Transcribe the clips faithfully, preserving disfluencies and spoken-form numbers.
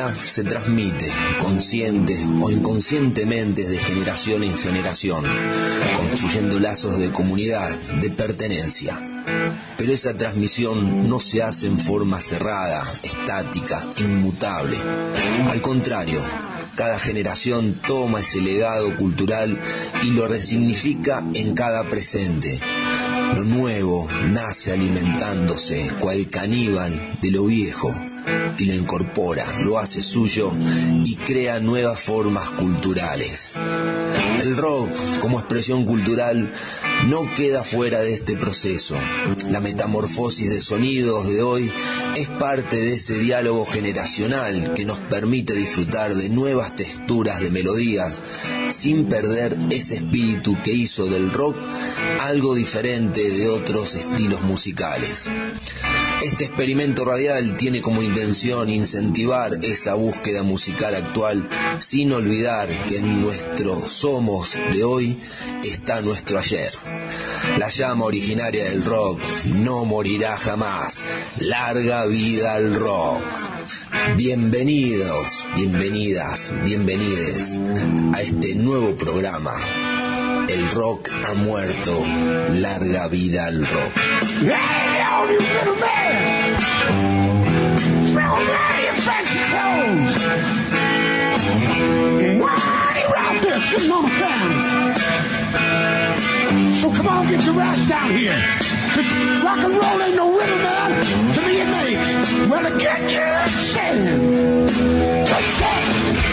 música se transmite, consciente o inconscientemente, de generación en generación, construyendo lazos de comunidad, de pertenencia. Pero esa transmisión no se hace en forma cerrada, estática, inmutable. Al contrario, cada generación toma ese legado cultural y lo resignifica en cada presente. Lo nuevo nace alimentándose, cual caníbal, de lo viejo, y lo incorpora, lo hace suyo y crea nuevas formas culturales. El rock, como expresión cultural, no queda fuera de este proceso. La metamorfosis de sonidos de hoy es parte de ese diálogo generacional que nos permite disfrutar de nuevas texturas de melodías sin perder ese espíritu que hizo del rock algo diferente de otros estilos musicales. Este experimento radial tiene como intención incentivar esa búsqueda musical actual, sin olvidar que en nuestro somos de hoy está nuestro ayer. La llama originaria del rock no morirá jamás. Larga vida al rock. Bienvenidos, bienvenidas, bienvenides a este nuevo programa. El rock ha muerto. Larga vida al rock. Hey, all you little man! Throw away your fancy clothes! Why are you out there sitting on the fence? So come on, get your ass down here. Cause rock and roll ain't no riddle, man, to the inmates. Well, to get your sand. Take that!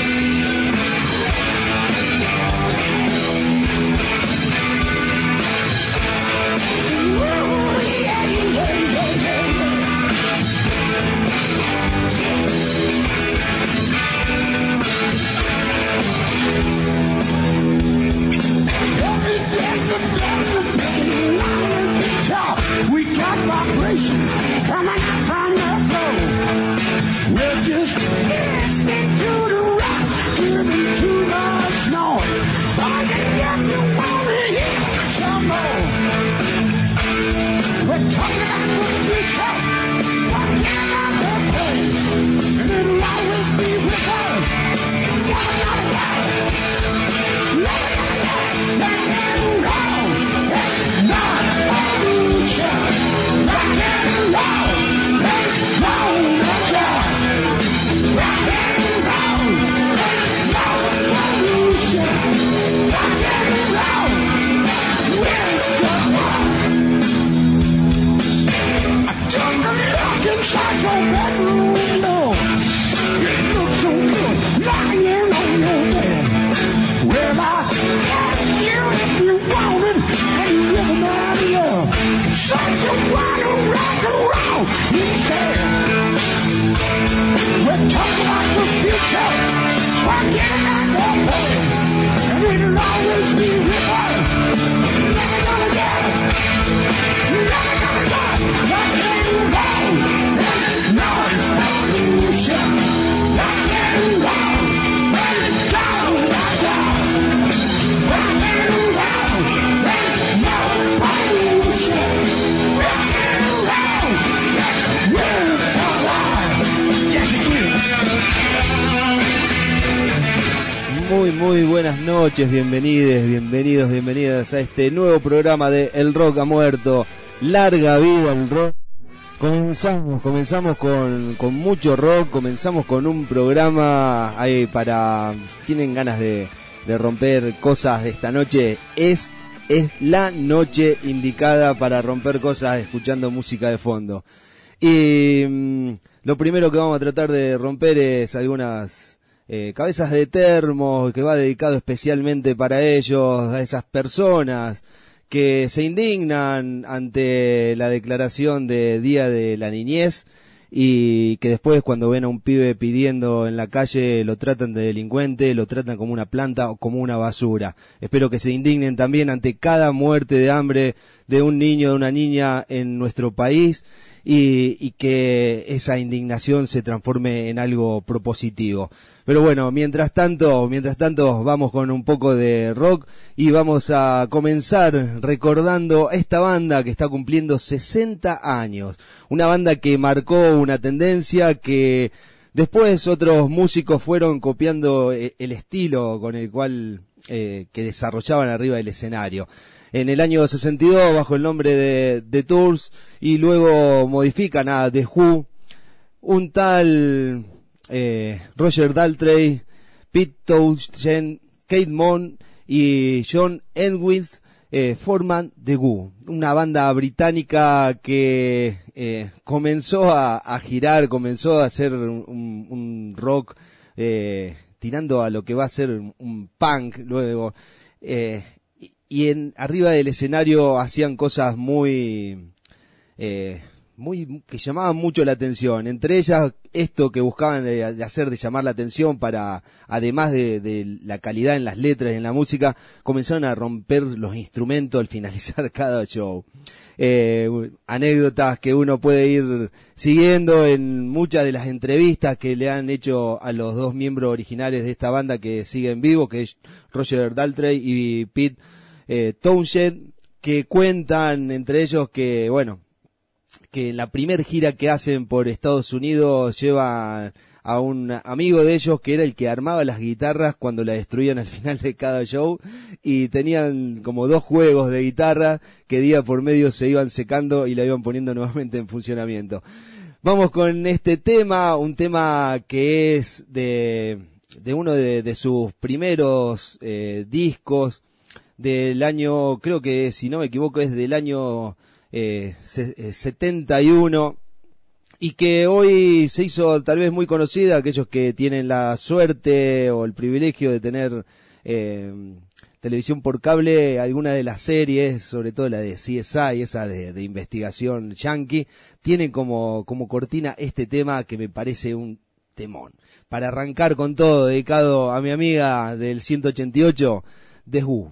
We got vibrations coming from the floor. We're just listening to the rock, giving too much noise. All you get, you wanna hear some more. We're talking about the future, talking about the place, and it'll always be with us. Never gonna die, never gonna die, never gonna roll. Noise pollution, rock and roll, roll the clock. Rock and roll, noise pollution, rock and roll, we're so hot. I took a look inside your bedroom window. It looks so good lying on your bed. Well, I asked you if you wanted any rhythm out of you. Said you wanna rock and roll instead. We're talking about the future, forget about the past, and it'll always be with us. Never gonna die, never gonna die. Rock and roll, noise pollution. Rock and roll, down, down, down. Rock and roll, noise pollution. Rock and roll, we're so alive. Yes, it is. Muy, muy buenas noches, bienvenidos, bienvenidos, bienvenidas a este nuevo programa de El Rock ha muerto. Larga vida al rock. Comenzamos, comenzamos con, con mucho rock, comenzamos con un programa ahí para, si tienen ganas de, de romper cosas esta noche, es, es la noche indicada para romper cosas escuchando música de fondo. Y mmm, lo primero que vamos a tratar de romper es algunas eh, cabezas de termo, que va dedicado especialmente para ellos, a esas personas que se indignan ante la declaración de Día de la Niñez y que después cuando ven a un pibe pidiendo en la calle lo tratan de delincuente, lo tratan como una planta o como una basura. Espero que se indignen también ante cada muerte de hambre de un niño, de una niña en nuestro país y, y que esa indignación se transforme en algo propositivo. Pero bueno, mientras tanto, mientras tanto vamos con un poco de rock y vamos a comenzar recordando a esta banda que está cumpliendo sesenta años. Una banda que marcó una tendencia, que Después otros músicos fueron copiando el estilo con el cual eh, que desarrollaban arriba del escenario. En el año sesenta y dos bajo el nombre de The Tours, y luego modifican a The Who, un tal eh, Roger Daltrey, Pete Townshend, Kate Moon y John Entwistle eh, forman The Who, una banda británica que eh, comenzó a, a girar, comenzó a hacer un, un rock eh, tirando a lo que va a ser un, un punk luego, eh, y, y en arriba del escenario hacían cosas muy eh, muy que llamaban mucho la atención, entre ellas esto que buscaban de, de hacer, de llamar la atención para, además de, de la calidad en las letras y en la música, comenzaron a romper los instrumentos al finalizar cada show. Eh, anécdotas que uno puede ir siguiendo en muchas de las entrevistas que le han hecho a los dos miembros originales de esta banda que siguen vivos, que es Roger Daltrey y Pete eh, Townshend, que cuentan entre ellos que, bueno, que en la primer gira que hacen por Estados Unidos llevan a un amigo de ellos que era el que armaba las guitarras cuando la destruían al final de cada show, y tenían como dos juegos de guitarra que día por medio se iban secando y la iban poniendo nuevamente en funcionamiento. Vamos con este tema, un tema que es de, de uno de, de sus primeros eh, discos del año, creo que si no me equivoco es del año Eh, setenta y uno, y que hoy se hizo tal vez muy conocida. Aquellos que tienen la suerte o el privilegio de tener eh, televisión por cable, alguna de las series, sobre todo la de C S I, esa de, de investigación yankee, tienen como, como cortina este tema que me parece un temón. Para arrancar con todo, dedicado a mi amiga del ciento ochenta y ocho, The Who.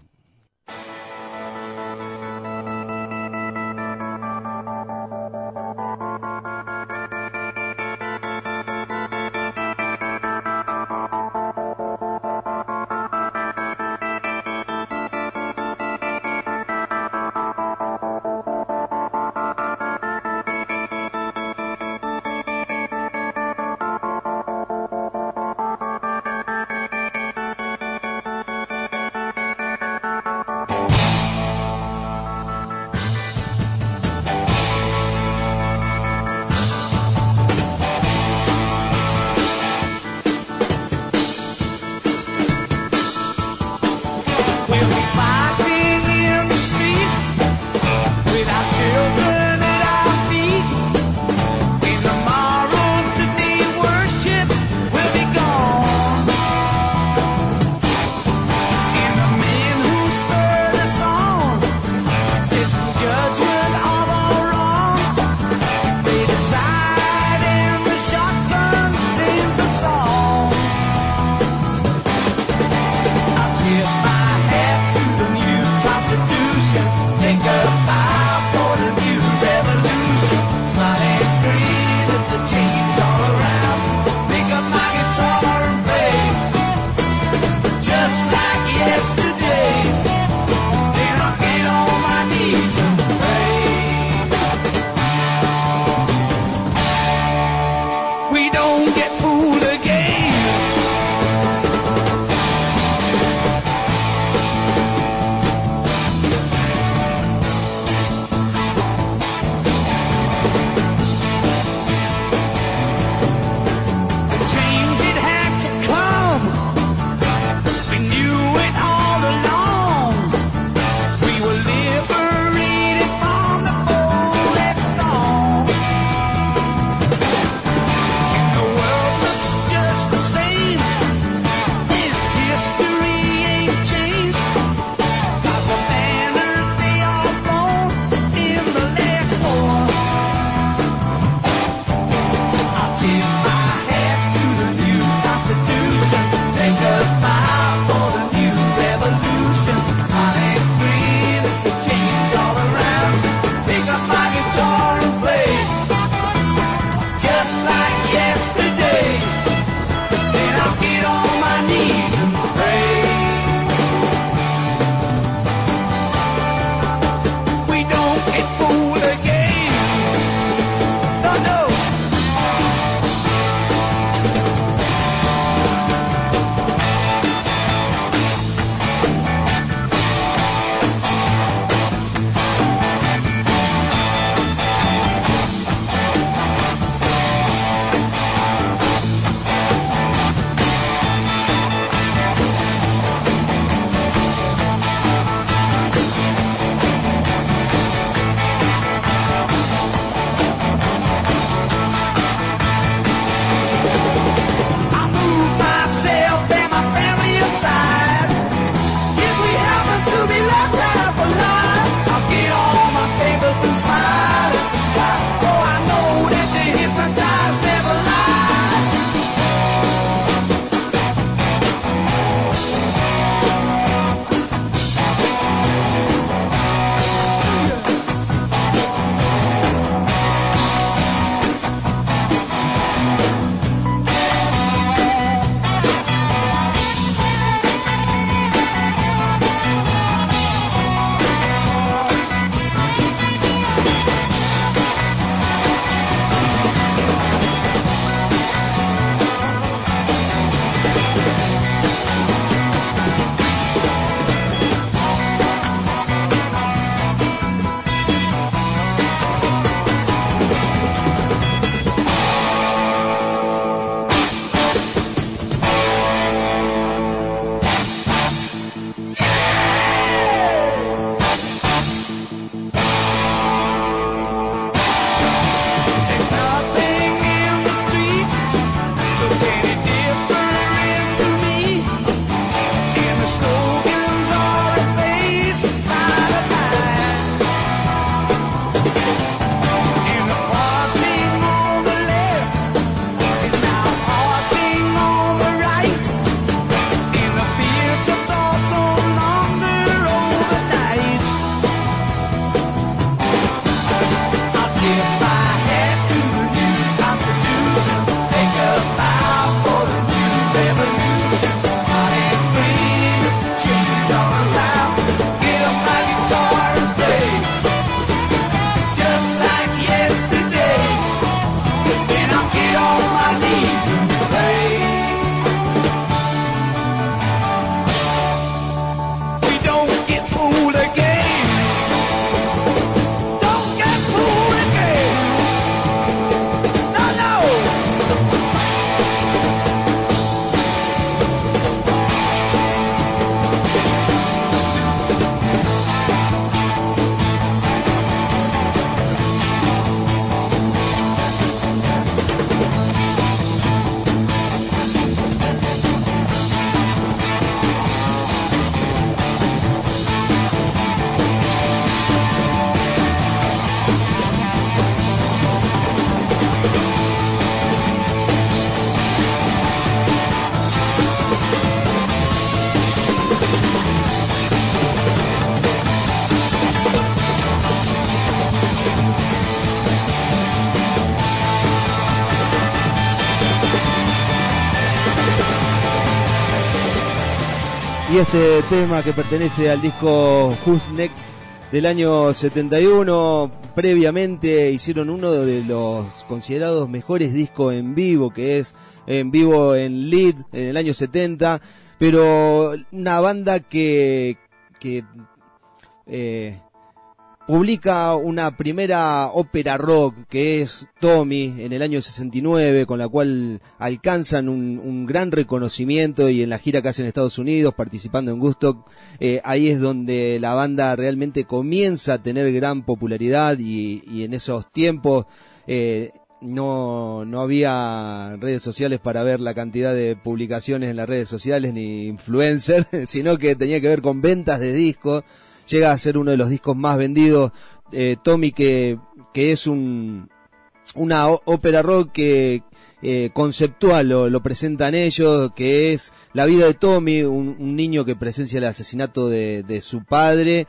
Y este tema que pertenece al disco Who's Next del año setenta y uno, previamente hicieron uno de los considerados mejores discos en vivo, que es en vivo en Lead en el año setenta, pero una banda que, que eh, publica una primera ópera rock que es Tommy en el año sesenta y nueve, con la cual alcanzan un, un gran reconocimiento, y en la gira que hacen en Estados Unidos, participando en Woodstock, eh, ahí es donde la banda realmente comienza a tener gran popularidad, y, y en esos tiempos eh, no, no había redes sociales para ver la cantidad de publicaciones en las redes sociales ni influencers, sino que tenía que ver con ventas de discos. Llega a ser uno de los discos más vendidos, eh, Tommy, que, que es un, una ópera rock que eh, conceptual, lo, lo presentan ellos, que es la vida de Tommy, un, un niño que presencia el asesinato de, de su padre,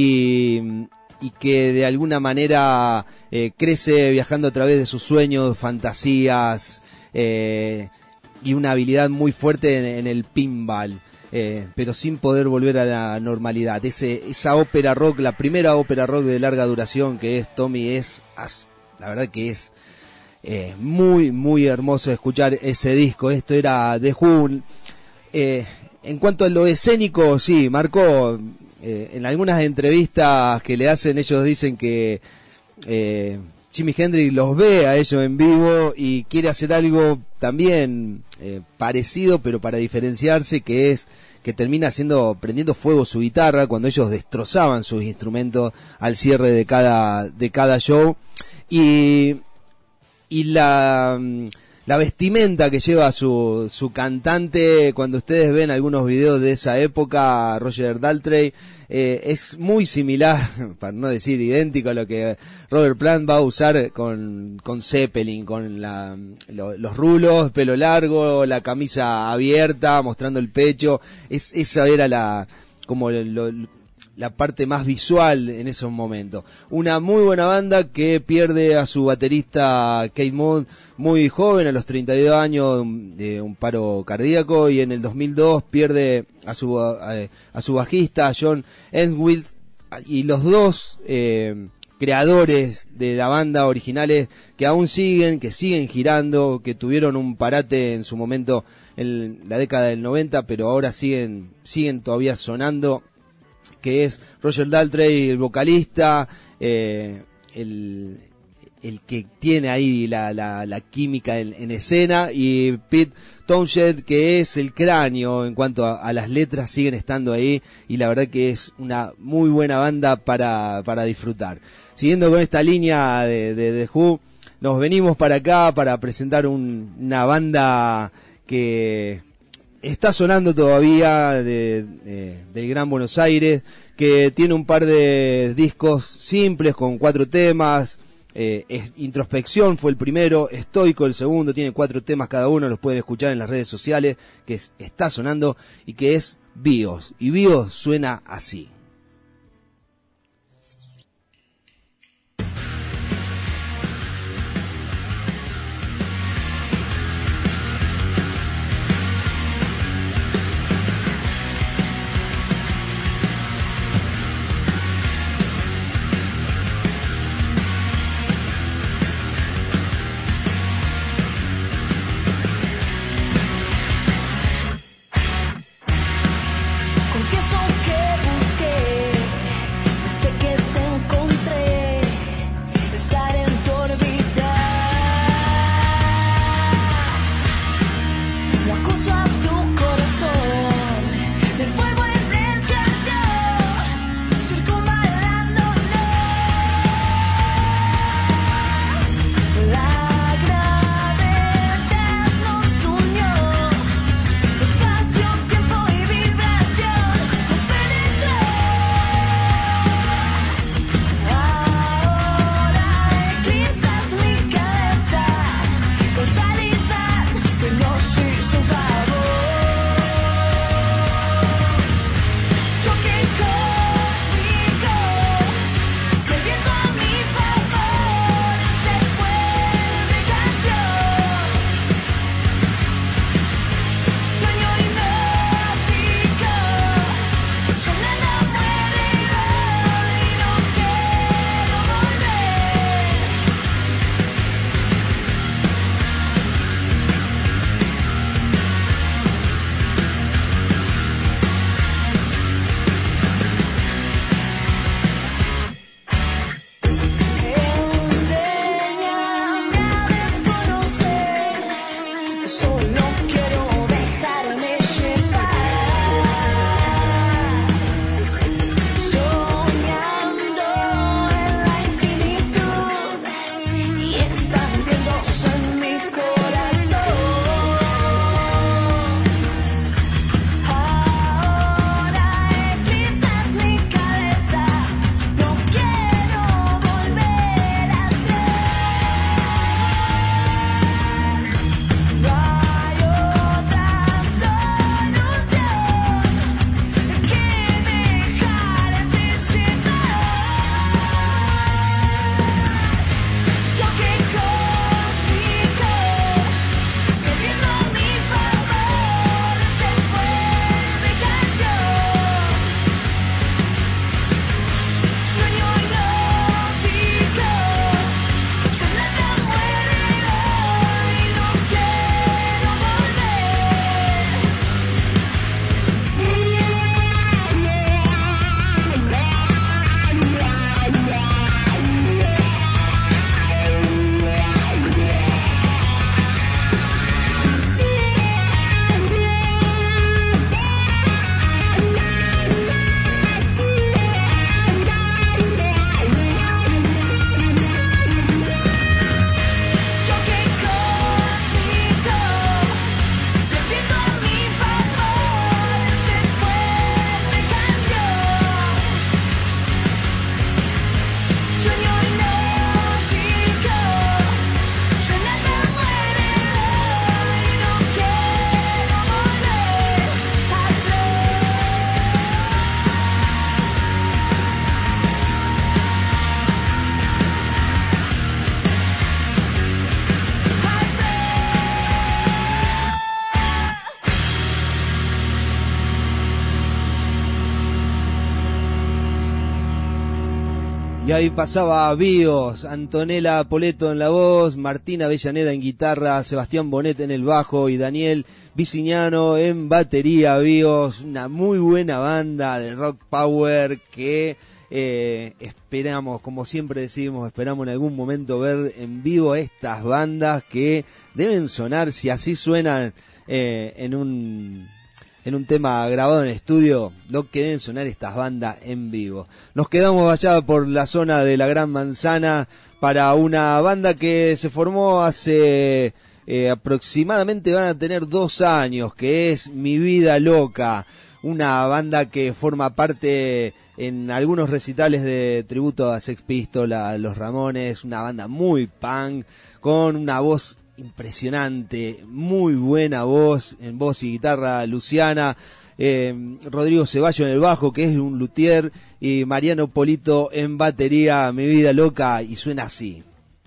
y, y que de alguna manera eh, crece viajando a través de sus sueños, fantasías, eh, y una habilidad muy fuerte en, en el pinball. Eh, pero sin poder volver a la normalidad. Ese, esa ópera rock, la primera ópera rock de larga duración que es Tommy, es, la verdad que es eh, muy, muy hermoso escuchar ese disco. Esto era The Who. Eh, en cuanto a lo escénico, sí, marcó, eh, en algunas entrevistas que le hacen, ellos dicen que eh, Jimi Hendrix los ve a ellos en vivo y quiere hacer algo también eh, parecido, pero para diferenciarse, que es que termina haciendo, prendiendo fuego su guitarra cuando ellos destrozaban sus instrumentos al cierre de cada de cada show, y y la la vestimenta que lleva su su cantante, cuando ustedes ven algunos videos de esa época, Roger Daltrey, eh, es muy similar, para no decir idéntico, a lo que Robert Plant va a usar con con Zeppelin, con la, lo, los rulos, pelo largo, la camisa abierta, mostrando el pecho. Es, esa era la como lo, la parte más visual en esos momentos. Una muy buena banda que pierde a su baterista Keith Moon muy joven, a los treinta y dos años, de un paro cardíaco, y en el dos mil dos pierde a su a, a su bajista John Entwistle, y los dos eh, creadores de la banda originales, que aún siguen, que siguen girando, que tuvieron un parate en su momento en la década del noventa, pero ahora siguen siguen todavía sonando, que es Roger Daltrey, el vocalista, eh, el, el que tiene ahí la, la, la química en, en escena, y Pete Townshend, que es el cráneo en cuanto a, a las letras, siguen estando ahí, y la verdad que es una muy buena banda para, para disfrutar. Siguiendo con esta línea de, de, de Who, nos venimos para acá para presentar un, una banda que está sonando todavía, de, de, del Gran Buenos Aires, que tiene un par de discos simples con cuatro temas. eh, es, Introspección fue el primero, Estoico el segundo, tiene cuatro temas cada uno, los pueden escuchar en las redes sociales, que es, está sonando, y que es Bios, y Bios suena así. Confieso que busqué Y ahí pasaba Bios, Antonella Poletto en la voz, Martina Avellaneda en guitarra, Sebastián Bonet en el bajo y Daniel Bicignano en batería. Bios, una muy buena banda de rock power que eh, esperamos, como siempre decimos, esperamos en algún momento ver en vivo estas bandas que deben sonar, si así suenan eh, en un... en un tema grabado en estudio, lo que deben sonar estas bandas en vivo. Nos quedamos allá por la zona de la Gran Manzana para una banda que se formó hace eh, aproximadamente, van a tener dos años, que es Mi Vida Loca, una banda que forma parte en algunos recitales de tributo a Sex Pistols, a Los Ramones, una banda muy punk, con una voz impresionante, muy buena voz, en voz y guitarra Luciana, eh, Rodrigo Ceballo en el bajo, que es un luthier, y Mariano Polito en batería. Mi Vida Loca, y suena así.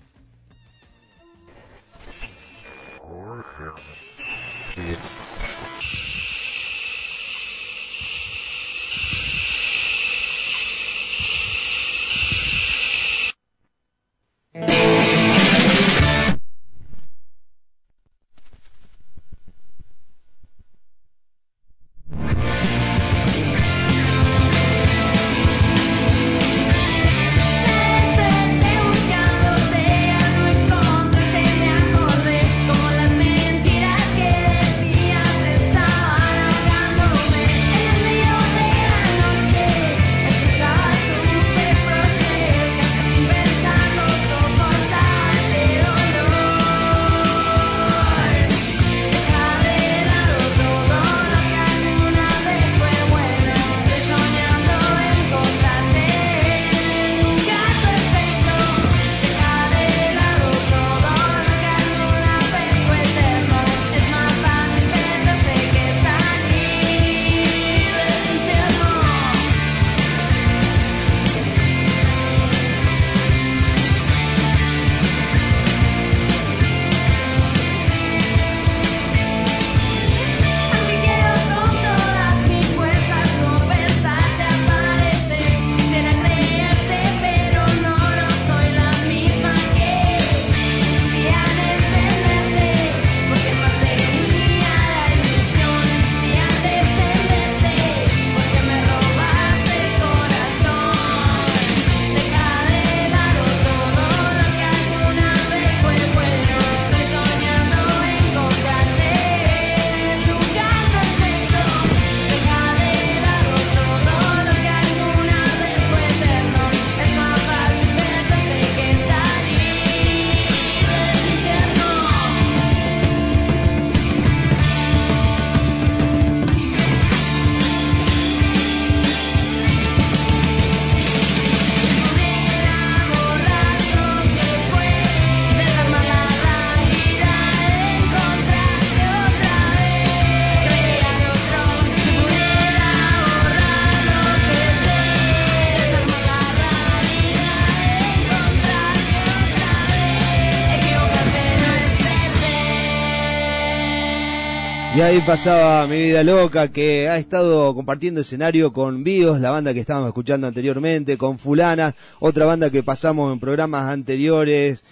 Y ahí pasaba Mi Vida Loca, que ha estado compartiendo escenario con Bios, la banda que estábamos escuchando anteriormente, con Fulana, otra banda que pasamos en programas anteriores,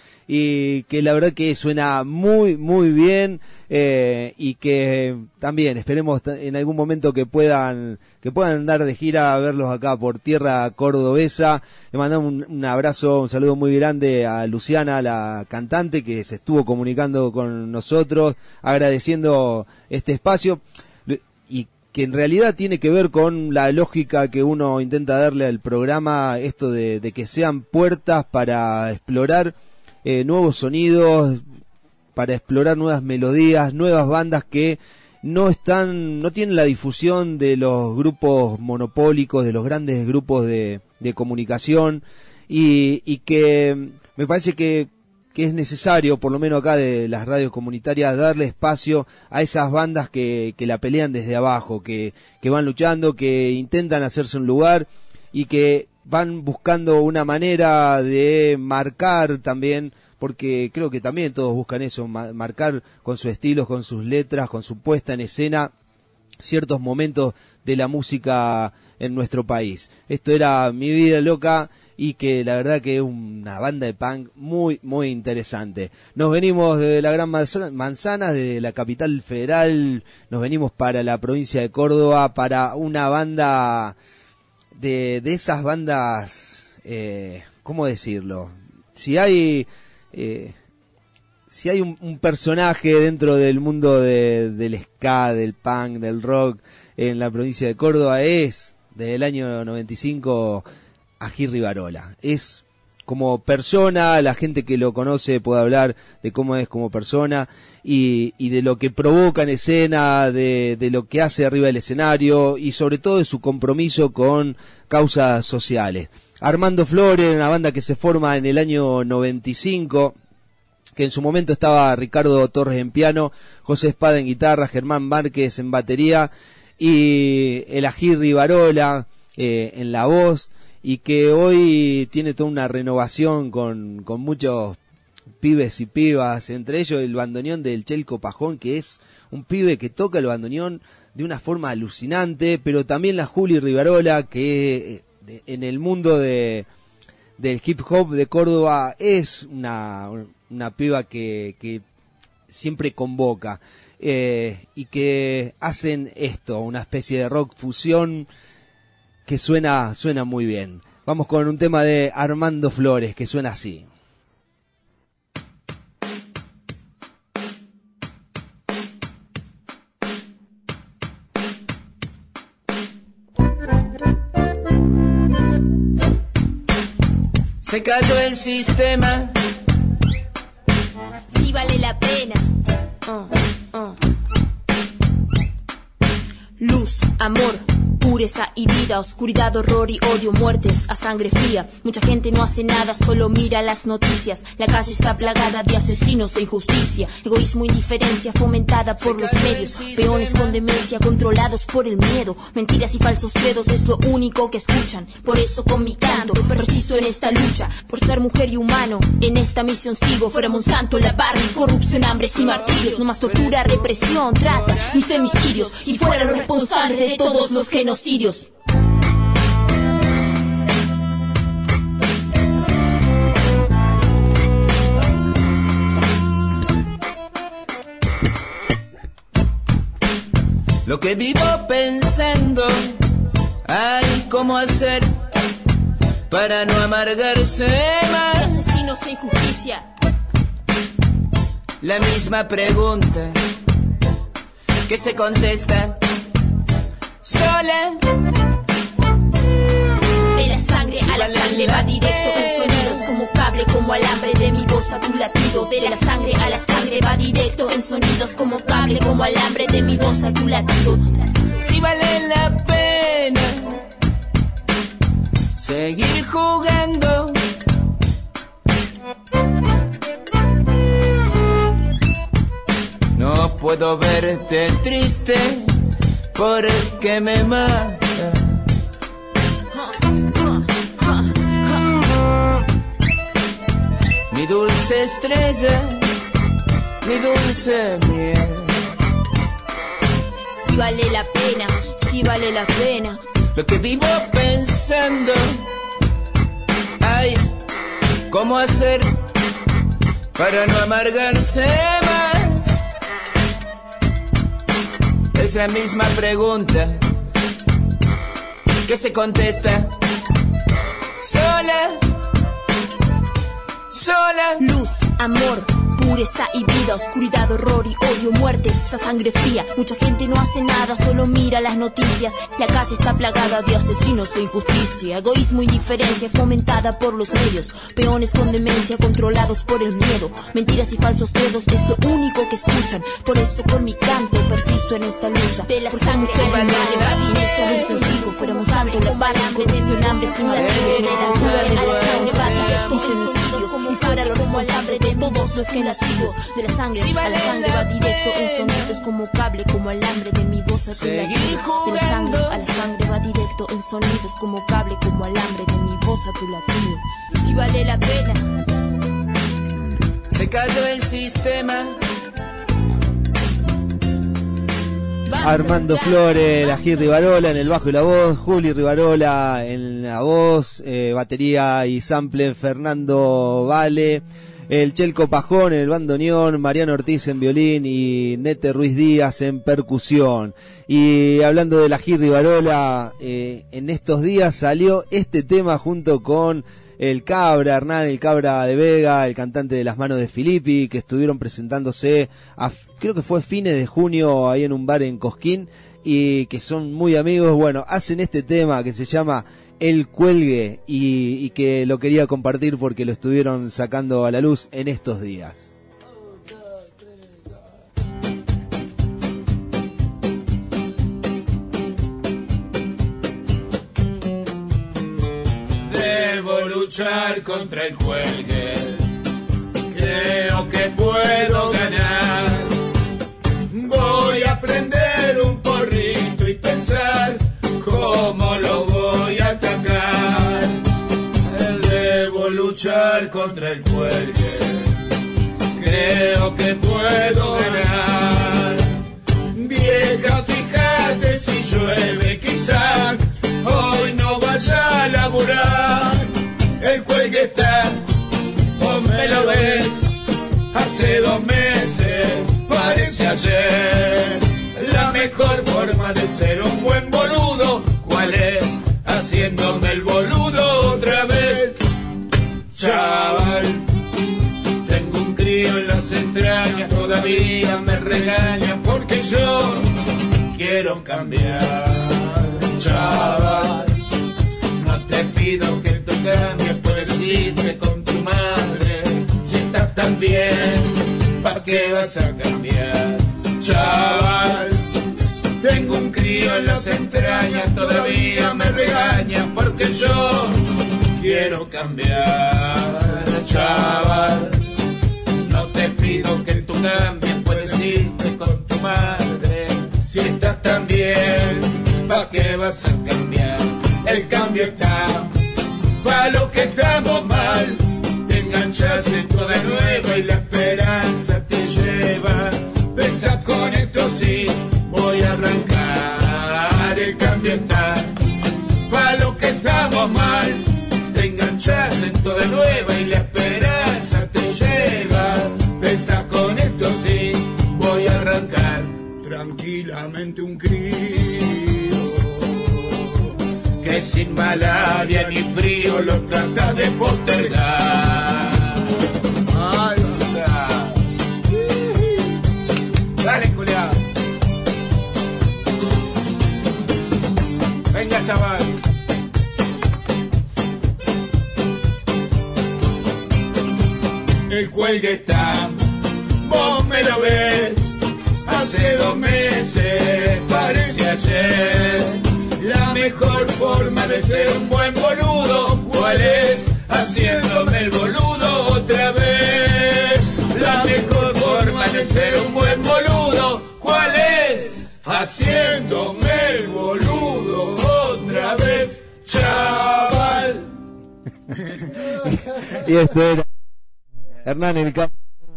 y que la verdad que suena muy, muy bien, eh, y que también esperemos en algún momento que puedan que puedan andar de gira a verlos acá por tierra cordobesa. Le mandamos un, un abrazo, un saludo muy grande a Luciana, la cantante, que se estuvo comunicando con nosotros, agradeciendo este espacio, y que en realidad tiene que ver con la lógica que uno intenta darle al programa, esto de, de que sean puertas para explorar eh, nuevos sonidos, para explorar nuevas melodías, nuevas bandas que no están, no tienen la difusión de los grupos monopólicos, de los grandes grupos de, de comunicación, y, y que me parece que, que es necesario, por lo menos acá de las radios comunitarias, darle espacio a esas bandas que, que la pelean desde abajo, que, que van luchando, que intentan hacerse un lugar y que van buscando una manera de marcar también, porque creo que también todos buscan eso, marcar con sus estilos, con sus letras, con su puesta en escena, ciertos momentos de la música en nuestro país. Esto era Mi Vida Loca, y que la verdad que es una banda de punk muy, muy interesante. Nos venimos de la Gran Manzana, de la capital federal, nos venimos para la provincia de Córdoba, para una banda de, de esas bandas, eh, ¿cómo decirlo? Si hay... Eh, Si hay un, un personaje dentro del mundo de, del ska, del punk, del rock en la provincia de Córdoba, es desde el año noventa y cinco Ají Rivarola. Es como persona, la gente que lo conoce puede hablar de cómo es como persona y, y de lo que provoca en escena, de, de lo que hace arriba del escenario y sobre todo de su compromiso con causas sociales. Armando Flores, una banda que se forma en el año noventa y cinco, que en su momento estaba Ricardo Torres en piano, José Espada en guitarra, Germán Márquez en batería y el Ají Rivarola eh, en la voz, y que hoy tiene toda una renovación con, con muchos pibes y pibas, entre ellos el bandoneón del Chelco Pajón, que es un pibe que toca el bandoneón de una forma alucinante, pero también la Juli Rivarola, que eh, en el mundo de del hip hop de Córdoba es una... una piba que, que siempre convoca eh, y que hacen esto, una especie de rock fusión que suena, suena muy bien. Vamos con un tema de Armando Flores que suena así. Se cayó el sistema. Sí vale la pena. Uh, uh. Luz, amor, pureza y vida, oscuridad, horror y odio, muertes a sangre fría. Mucha gente no hace nada, solo mira las noticias. La calle está plagada de asesinos e injusticia, egoísmo, indiferencia fomentada por los medios, peones con demencia controlados por el miedo, mentiras y falsos credos es lo único que escuchan. Por eso con mi canto persisto en esta lucha, por ser mujer y humano, en esta misión sigo. Fuera Monsanto, la barra y corrupción, hambres y martirios, no más tortura, represión, trata ni femicidios, y fuera los responsables de todos los genocidios. Lo que vivo pensando, ay, cómo hacer para no amargarse más. Asesinos e injusticia. La misma pregunta que se contesta sola. De la sangre a la sangre va directo en sonidos como cable, como alambre de mi voz a tu latido. De la sangre a la sangre va directo en sonidos como cable, como alambre de mi voz a tu latido. Si vale la pena seguir jugando, no puedo verte triste porque me mata. Mi dulce estrella, mi dulce miel. Si vale la pena, si vale la pena. Lo que vivo pensando, ay, cómo hacer para no amargarse más. Es la misma pregunta que se contesta sola, sola. Luz, amor, pureza y vida, oscuridad, horror y odio, muertes a sangre fría. Mucha gente no hace nada, solo mira las noticias. La calle está plagada de asesinos e injusticia, egoísmo, indiferencia fomentada por los medios, peones con demencia controlados por el miedo, mentiras y falsos credos es lo único que escuchan. Por eso con mi canto persisto en esta lucha. De la sangre a la sangre va directo en sentido. Fuéramos santo, la bala, corrupción, hambre sin latidos. De la sangre a la sangre va directo en genocidios, y fuera los responsables de todos los que nacidos. De la sangre a la sangre va directo en sonidos como cable, como alambre de mi voz a tu latido. De la sangre a la sangre va directo en sonidos como cable, como alambre de mi voz a tu latido. Si vale la pena. Se cayó el sistema. Armando Flores, la Gil Rivarola en el bajo y la voz, Juli Rivarola en la voz, eh, batería y sample, Fernando Vale, el Chelco Pajón en el bandoneón, Mariano Ortiz en violín y Nete Ruiz Díaz en percusión. Y hablando de la Gil Rivarola, eh, en estos días salió este tema junto con el Cabra, Hernán el Cabra de Vega, el cantante de Las Manos de Filippi, que estuvieron presentándose, a, creo que fue fines de junio ahí en un bar en Cosquín, y que son muy amigos. Bueno, hacen este tema que se llama El Cuelgue, y, y que lo quería compartir porque lo estuvieron sacando a la luz en estos días. Debo luchar contra el cuelgue, creo que puedo ganar. Voy a prender un porrito y pensar cómo lo voy a atacar. Debo luchar contra el cuelgue, creo que puedo ganar. Vieja, fíjate si llueve, quizá hoy no vaya a laburar. El cuelgue está, vos me lo ves, hace dos meses, parece ayer. La mejor forma de ser un buen boludo, ¿cuál es? Haciéndome el boludo otra vez. Chaval, tengo un crío en las entrañas, todavía me regaña porque yo quiero cambiar. Chaval, no te pido que tú cambies, puedes irte con tu madre. Si estás tan bien, ¿pa' qué vas a cambiar? Chaval, tengo un crío en las entrañas, todavía me regaña porque yo quiero cambiar. Chaval, no te pido que tú cambies, puedes irte con tu madre. Si estás tan bien, ¿pa' qué vas a cambiar? El cambio está, pa' lo que estamos mal. Te enganchas en toda nueva y la esperanza te lleva. Pensa con esto sí, voy a arrancar. El cambio está, pa' lo que estamos mal. Te enganchas en toda nueva y la esperanza te lleva. Pensa con esto sí, voy a arrancar. Tranquilamente un crío que sin malaria ni frío lo trata de postergar. Alza. Dale, culiao. Venga, chaval. El cuelgue está, vos me lo ves, hace dos meses, parece ayer. La mejor forma de ser un buen boludo, ¿cuál es? Haciéndome el boludo otra vez. La mejor forma de ser un buen boludo, ¿cuál es? Haciéndome el boludo otra vez, chaval. Y esto era Hernán el Cabra.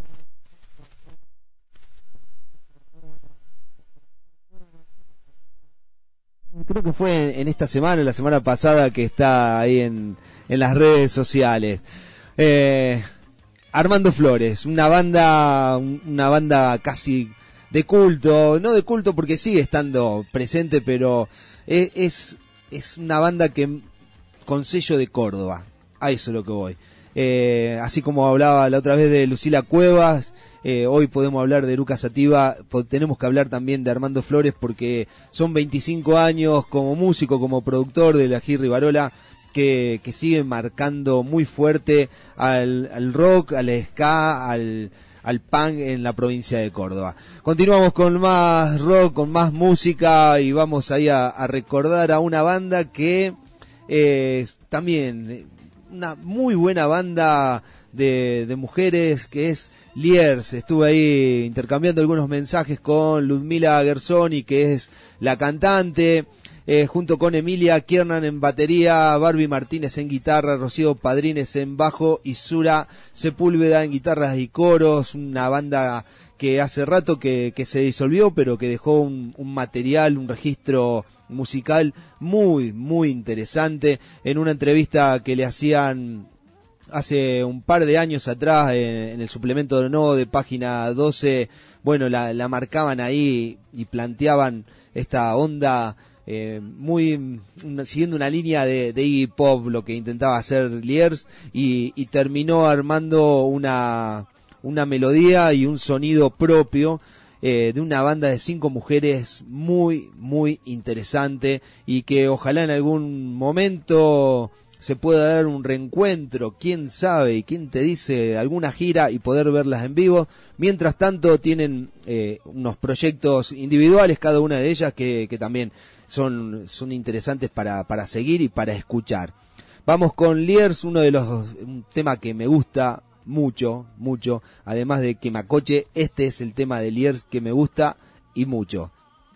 Creo que fue en esta semana, la semana pasada, que está ahí en, en las redes sociales. Eh, Armando Flores, una banda, una banda casi de culto, no de culto porque sigue estando presente, pero es, es, es una banda que con sello de Córdoba, a eso es lo que voy. Eh, así como hablaba la otra vez de Lucila Cuevas, eh, hoy podemos hablar de Eruca Sativa, tenemos que hablar también de Armando Flores porque son veinticinco años como músico, como productor de la Gil Rivarola, que, que sigue marcando muy fuerte al, al rock, al ska, al, al punk en la provincia de Córdoba. Continuamos con más rock, con más música y vamos ahí a, a recordar a una banda que eh, también... una muy buena banda de, de mujeres que es Liers. Estuve ahí intercambiando algunos mensajes con Ludmila Gersoni, que es la cantante, eh, junto con Emilia Kiernan en batería, Barbie Martínez en guitarra, Rocío Padrines en bajo y Sura Sepúlveda en guitarras y coros. Una banda que hace rato que, que se disolvió, pero que dejó un, un material, un registro musical muy, muy interesante. En una entrevista que le hacían hace un par de años atrás en, en el suplemento de No de página doce, bueno, la, la marcaban ahí y planteaban esta onda eh, muy una, siguiendo una línea de, de Iggy Pop, lo que intentaba hacer Lierz, y, y terminó armando una una melodía y un sonido propio eh, de una banda de cinco mujeres muy, muy interesante, y que ojalá en algún momento se pueda dar un reencuentro, quién sabe, y quién te dice, alguna gira y poder verlas en vivo. Mientras tanto tienen eh, unos proyectos individuales cada una de ellas que, que también son, son interesantes para, para seguir y para escuchar. Vamos con Lierz, uno de los, un tema que me gusta mucho, mucho, además de que me acoche, este es el tema de Lierz que me gusta y mucho.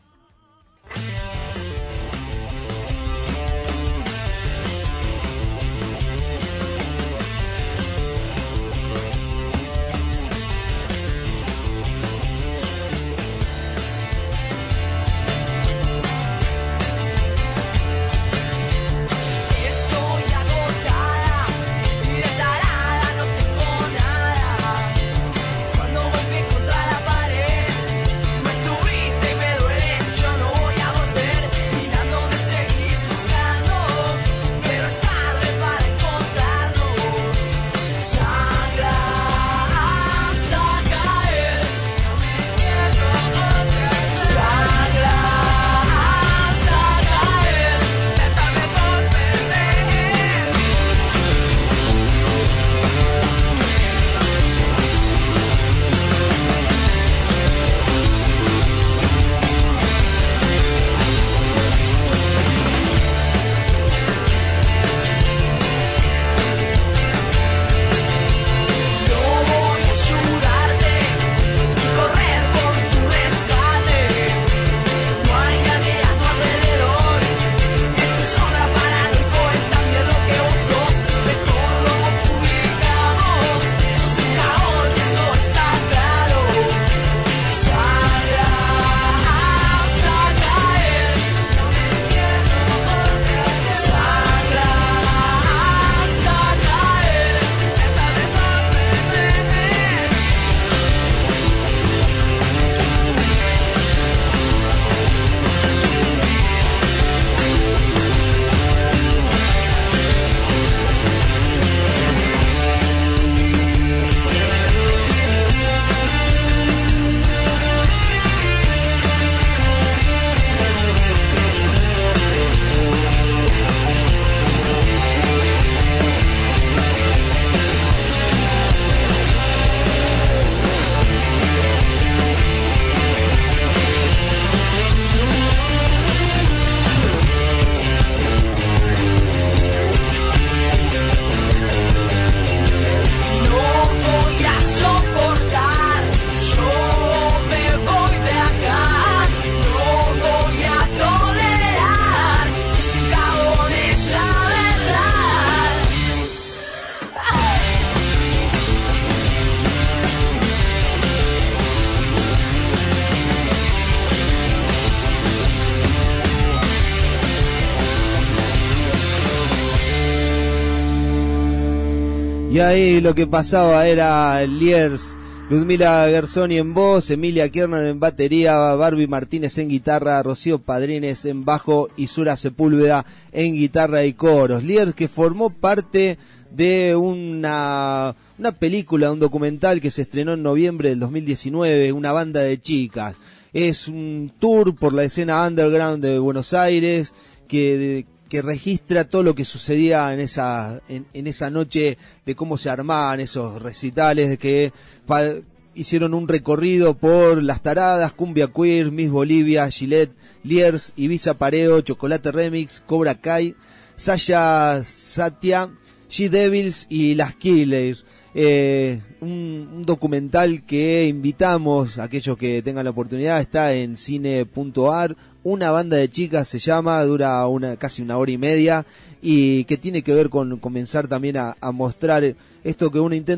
Y ahí lo que pasaba era Lierz, Ludmila Gersoni en voz, Emilia Kiernan en batería, Barbie Martínez en guitarra, Rocío Padrines en bajo y Sura Sepúlveda en guitarra y coros. Lierz, que formó parte de una, una película, un documental que se estrenó en noviembre del dos mil diecinueve, Una banda de chicas. Es un tour por la escena underground de Buenos Aires que... que registra todo lo que sucedía en esa en, en esa noche, de cómo se armaban esos recitales, de que pa, hicieron un recorrido por Las Taradas, Cumbia Queer, Miss Bolivia, Gillette, Lierz, Ibiza Pareo, Chocolate Remix, Cobra Kai, Sasha Satya, G-Devils y Las Killers. Eh, un, un documental que invitamos a aquellos que tengan la oportunidad, está en cine punto ar. Una banda de chicas se llama, dura una casi una hora y media, y que tiene que ver con comenzar también a, a mostrar esto que uno intenta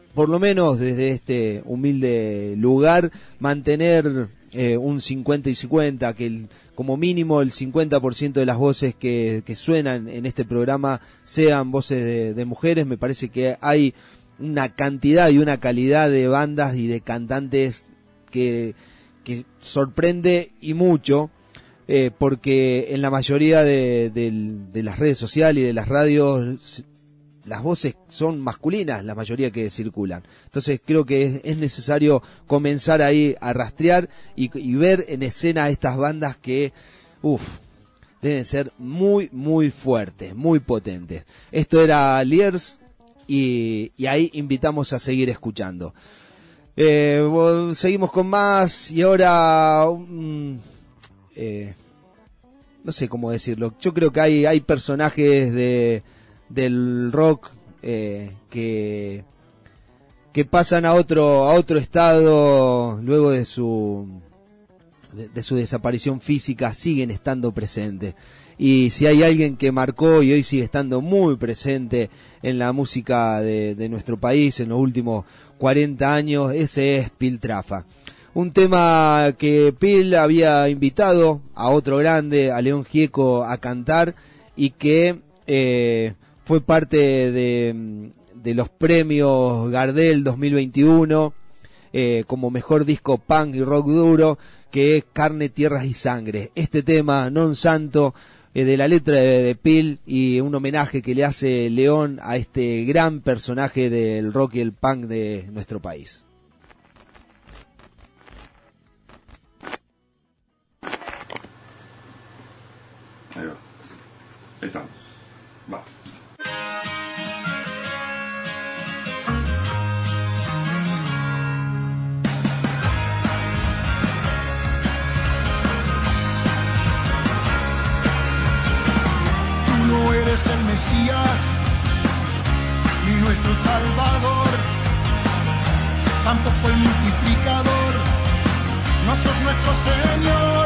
por lo menos desde este humilde lugar, mantener eh, un cincuenta y cincuenta, que el, como mínimo el cincuenta por ciento de las voces que, que suenan en este programa sean voces de, de mujeres. Me parece que hay una cantidad y una calidad de bandas y de cantantes que, que sorprende y mucho, eh, porque en la mayoría de, de, de las redes sociales y de las radios las voces son masculinas, la mayoría que circulan. Entonces creo que es, es necesario comenzar ahí a rastrear y, y ver en escena a estas bandas que, uff, deben ser muy, muy fuertes, muy potentes. Esto era Liers y, y ahí invitamos a seguir escuchando. Eh, bueno, seguimos con más y ahora, um, eh, no sé cómo decirlo, yo creo que hay, hay personajes de... del rock eh, que que pasan a otro a otro estado luego de su de, de su desaparición física, siguen estando presentes, y si hay alguien que marcó y hoy sigue estando muy presente en la música de, de nuestro país en los últimos cuarenta años, ese es Piltrafa. Un tema que Pil había invitado a otro grande, a León Gieco, a cantar, y que eh, fue parte de, de los premios Gardel dos mil veintiuno eh, como mejor disco punk y rock duro, que es Carne, Tierras y Sangre. Este tema, Non Santo, eh, de la letra de, de Pil, y un homenaje que le hace León a este gran personaje del rock y el punk de nuestro país. Ahí va. Ahí estamos. Va. No eres el Mesías, ni nuestro Salvador, tampoco el multiplicador, no sos nuestro Señor,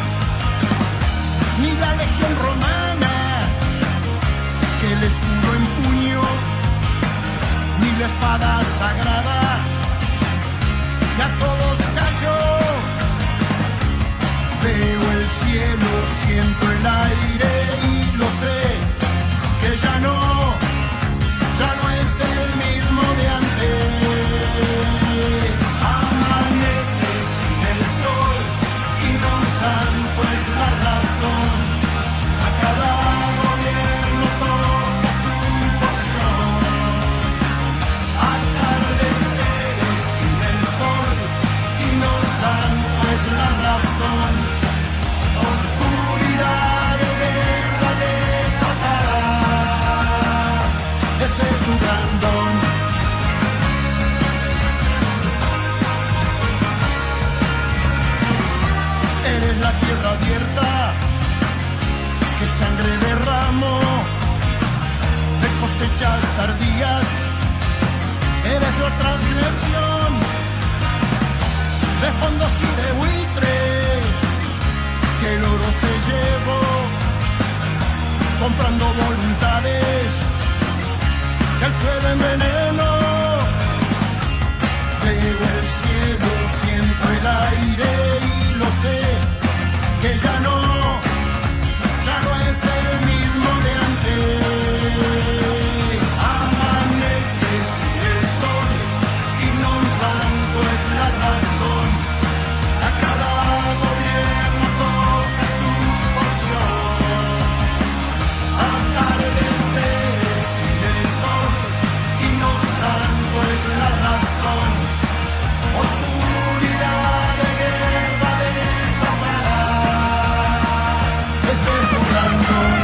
ni la legión romana, que el escudo empuñó, ni la espada sagrada, que a todos cayó. Veo el cielo, siento el aire y lo sé, que ya no, ya no es el mismo de antes. Amanece sin el sol y no santo es la razón. A cada gobierno toca su porción. Atardeceres sin el sol y no santo es la razón. Oscuridad de guerra desatará, ese es tu gran don. Eres la tierra abierta que sangre derramó, de cosechas tardías, eres la transgresión, de fondos y de buitres, que el oro se llevó, comprando voluntades, que el suelo envenenó. Veo el cielo, siento el aire y lo sé, que ya no, ya no es el mismo de antes. Amanece sin el sol y no santo es la razón. A cada gobierno toca su porción. Atardeceres sin el sol y no santo es la razón. Oscuridad de guerra desatará, ese es tu gran don.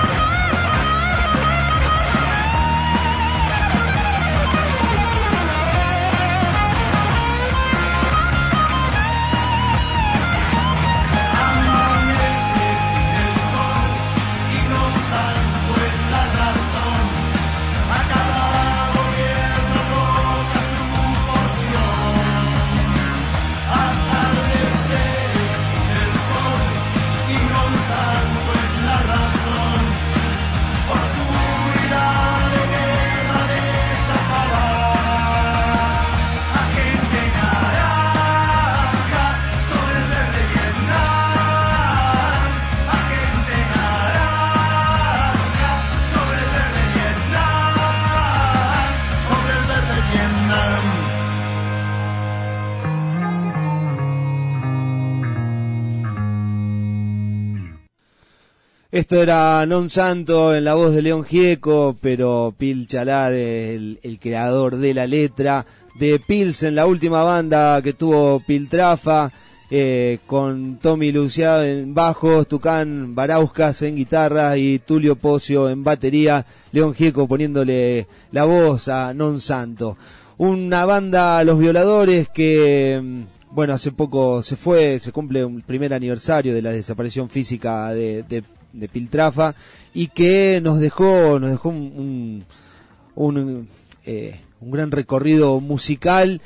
Amanece sin el sol y no santo es la razón. A cada gobierno toca su porción. Atardeceres sin el sol y no santo es la razón. Oscuridad de guerra desatará, Esto era Non Santo en la voz de León Gieco, pero Pil Chalar, el, el creador de la letra, de Pils en la última banda que tuvo Piltrafa, eh, con Tommy Luciado en bajos, Tucán Barauskas en guitarra y Tulio Pocio en batería, León Gieco poniéndole la voz a Non Santo. Una banda, Los Violadores, que... bueno, hace poco se fue, se cumple un primer aniversario de la desaparición física de, de, de Piltrafa, y que nos dejó, nos dejó un, un, un, eh, un gran recorrido musical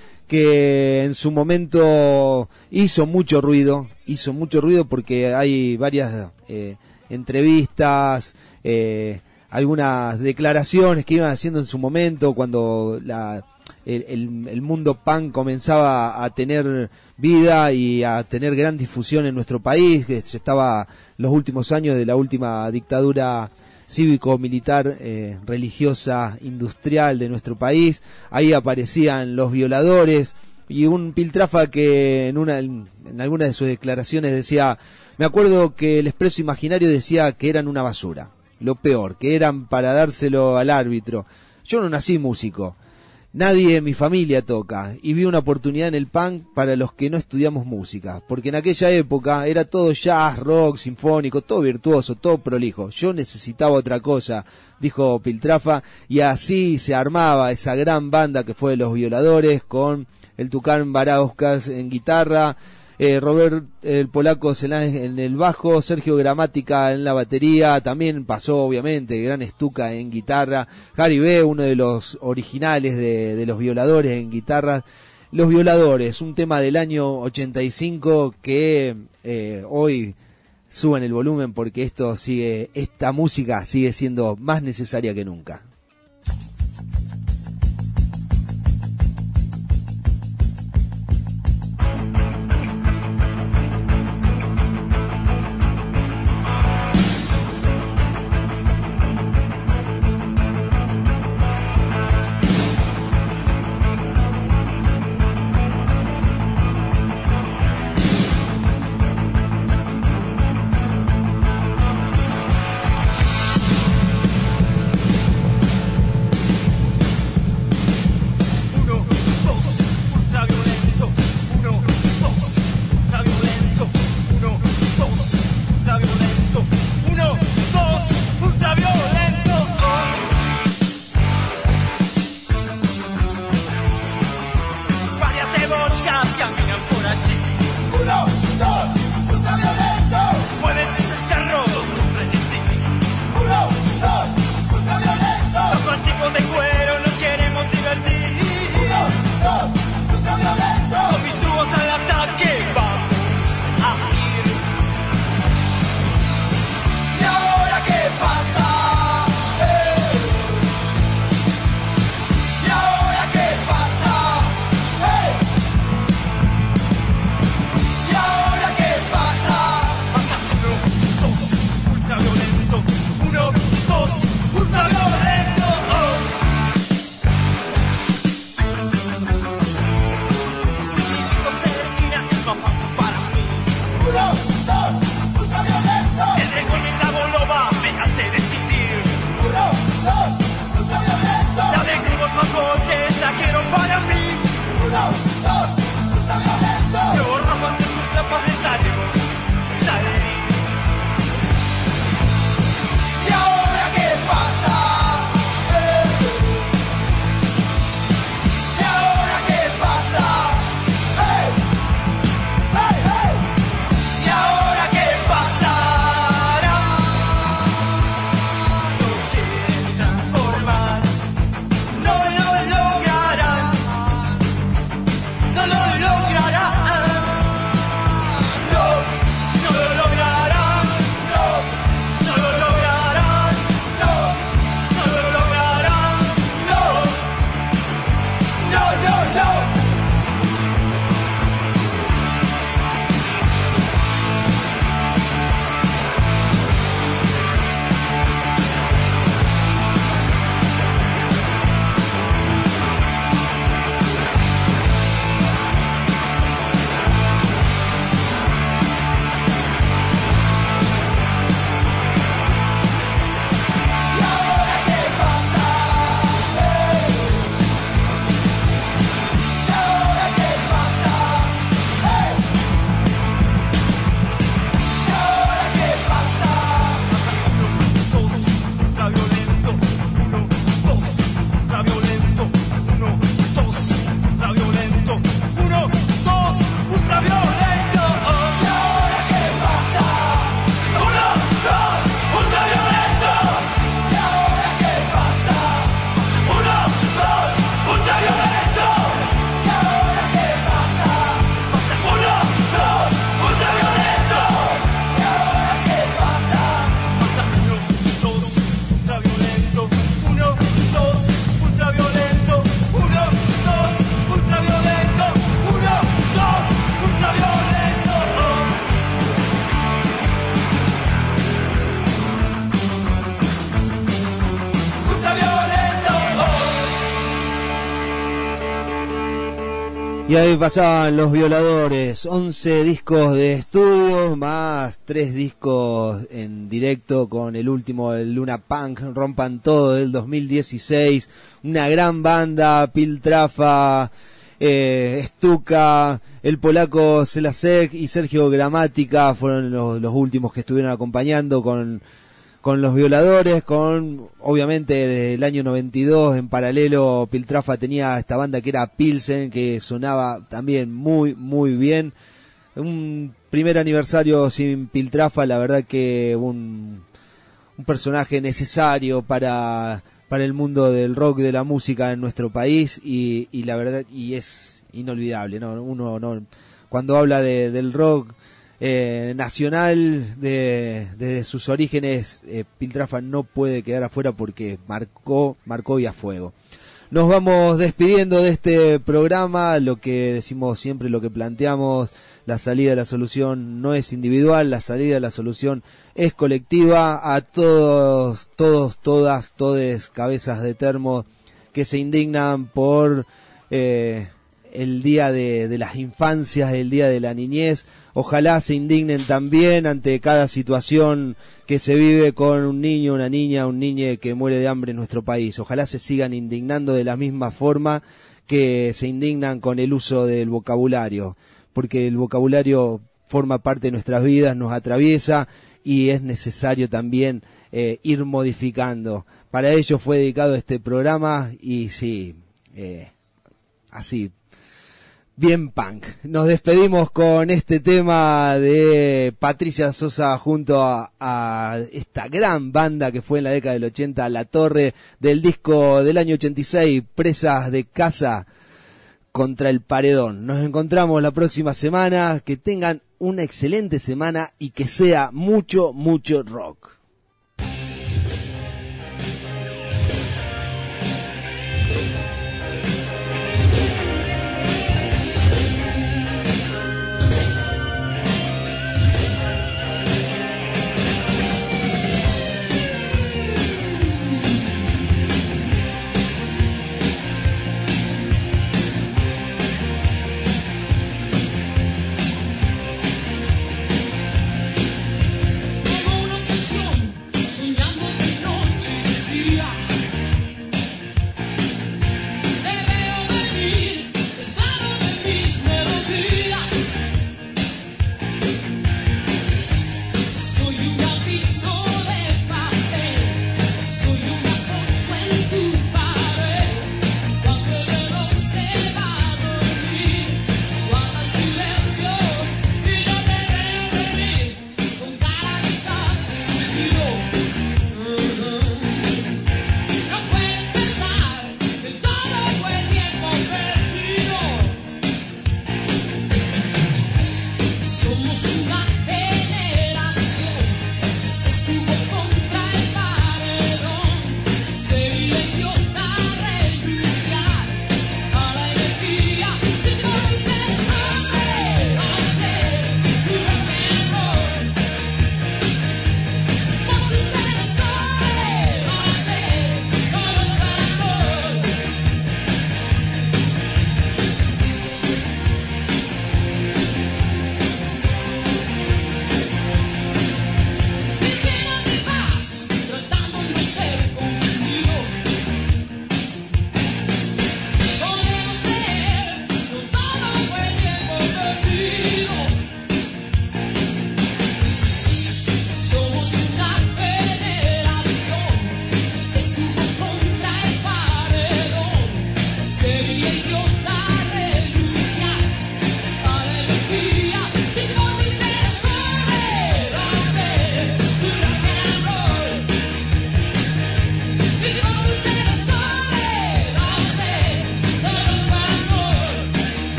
que en su momento hizo mucho ruido, hizo mucho ruido porque hay varias eh, entrevistas, eh, algunas declaraciones que iban haciendo en su momento cuando la... El, el, el mundo punk comenzaba a tener vida y a tener gran difusión en nuestro país, que estaba los últimos años de la última dictadura cívico-militar, eh, religiosa, industrial de nuestro país. Ahí aparecían Los Violadores y un Piltrafa que en una en, en alguna de sus declaraciones decía: me acuerdo que el Expreso Imaginario decía que eran una basura, lo peor, que eran para dárselo al árbitro. Yo no nací músico, nadie en mi familia toca, y vi una oportunidad en el punk para los que no estudiamos música, porque en aquella época era todo jazz, rock, sinfónico, todo virtuoso, todo prolijo. Yo necesitaba otra cosa, dijo Piltrafa, y así se armaba esa gran banda que fue Los Violadores, con el Tucán Barauskas en guitarra, eh, Robert el Polaco Celán en el bajo, Sergio Gramática en la batería, también pasó obviamente Gran Estuca en guitarra, Harry B, uno de los originales de, de Los Violadores en guitarra. Los Violadores, un tema del año ochenta y cinco que eh, hoy suban el volumen porque esto sigue, esta música sigue siendo más necesaria que nunca. Y ahí pasaban Los Violadores, once discos de estudio, más tres discos en directo con el último, el Luna Punk, Rompan Todo, del dos mil dieciséis. Una gran banda, Piltrafa, eh, Stuka, el polaco Selasek y Sergio Gramática fueron los, los últimos que estuvieron acompañando con... con Los Violadores, con, obviamente, desde el año noventa y dos, en paralelo, Piltrafa tenía esta banda que era Pilsen, que sonaba también muy, muy bien. Un primer aniversario sin Piltrafa, la verdad que un, un personaje necesario para, para el mundo del rock, de la música en nuestro país, y, y la verdad, y es inolvidable, ¿no? Uno, no, cuando habla de, del rock, Eh, nacional, de, desde sus orígenes, eh, Piltrafa no puede quedar afuera porque marcó, marcó y a fuego. Nos vamos despidiendo de este programa, lo que decimos siempre, lo que planteamos, la salida de la solución no es individual, la salida de la solución es colectiva. A todos, todos, todas, todes cabezas de termo que se indignan por eh, el día de, de las infancias, el día de la niñez, ojalá se indignen también ante cada situación que se vive con un niño, una niña, un niñe que muere de hambre en nuestro país. Ojalá se sigan indignando de la misma forma que se indignan con el uso del vocabulario, porque el vocabulario forma parte de nuestras vidas, nos atraviesa y es necesario también eh, ir modificando. Para ello fue dedicado este programa y sí, eh, así, bien punk. Nos despedimos con este tema de Patricia Sosa junto a, a esta gran banda que fue en la década del ochenta, La Torre, del disco del año ochenta y seis, Presas de Casa contra el Paredón. Nos encontramos la próxima semana, que tengan una excelente semana y que sea mucho, mucho rock.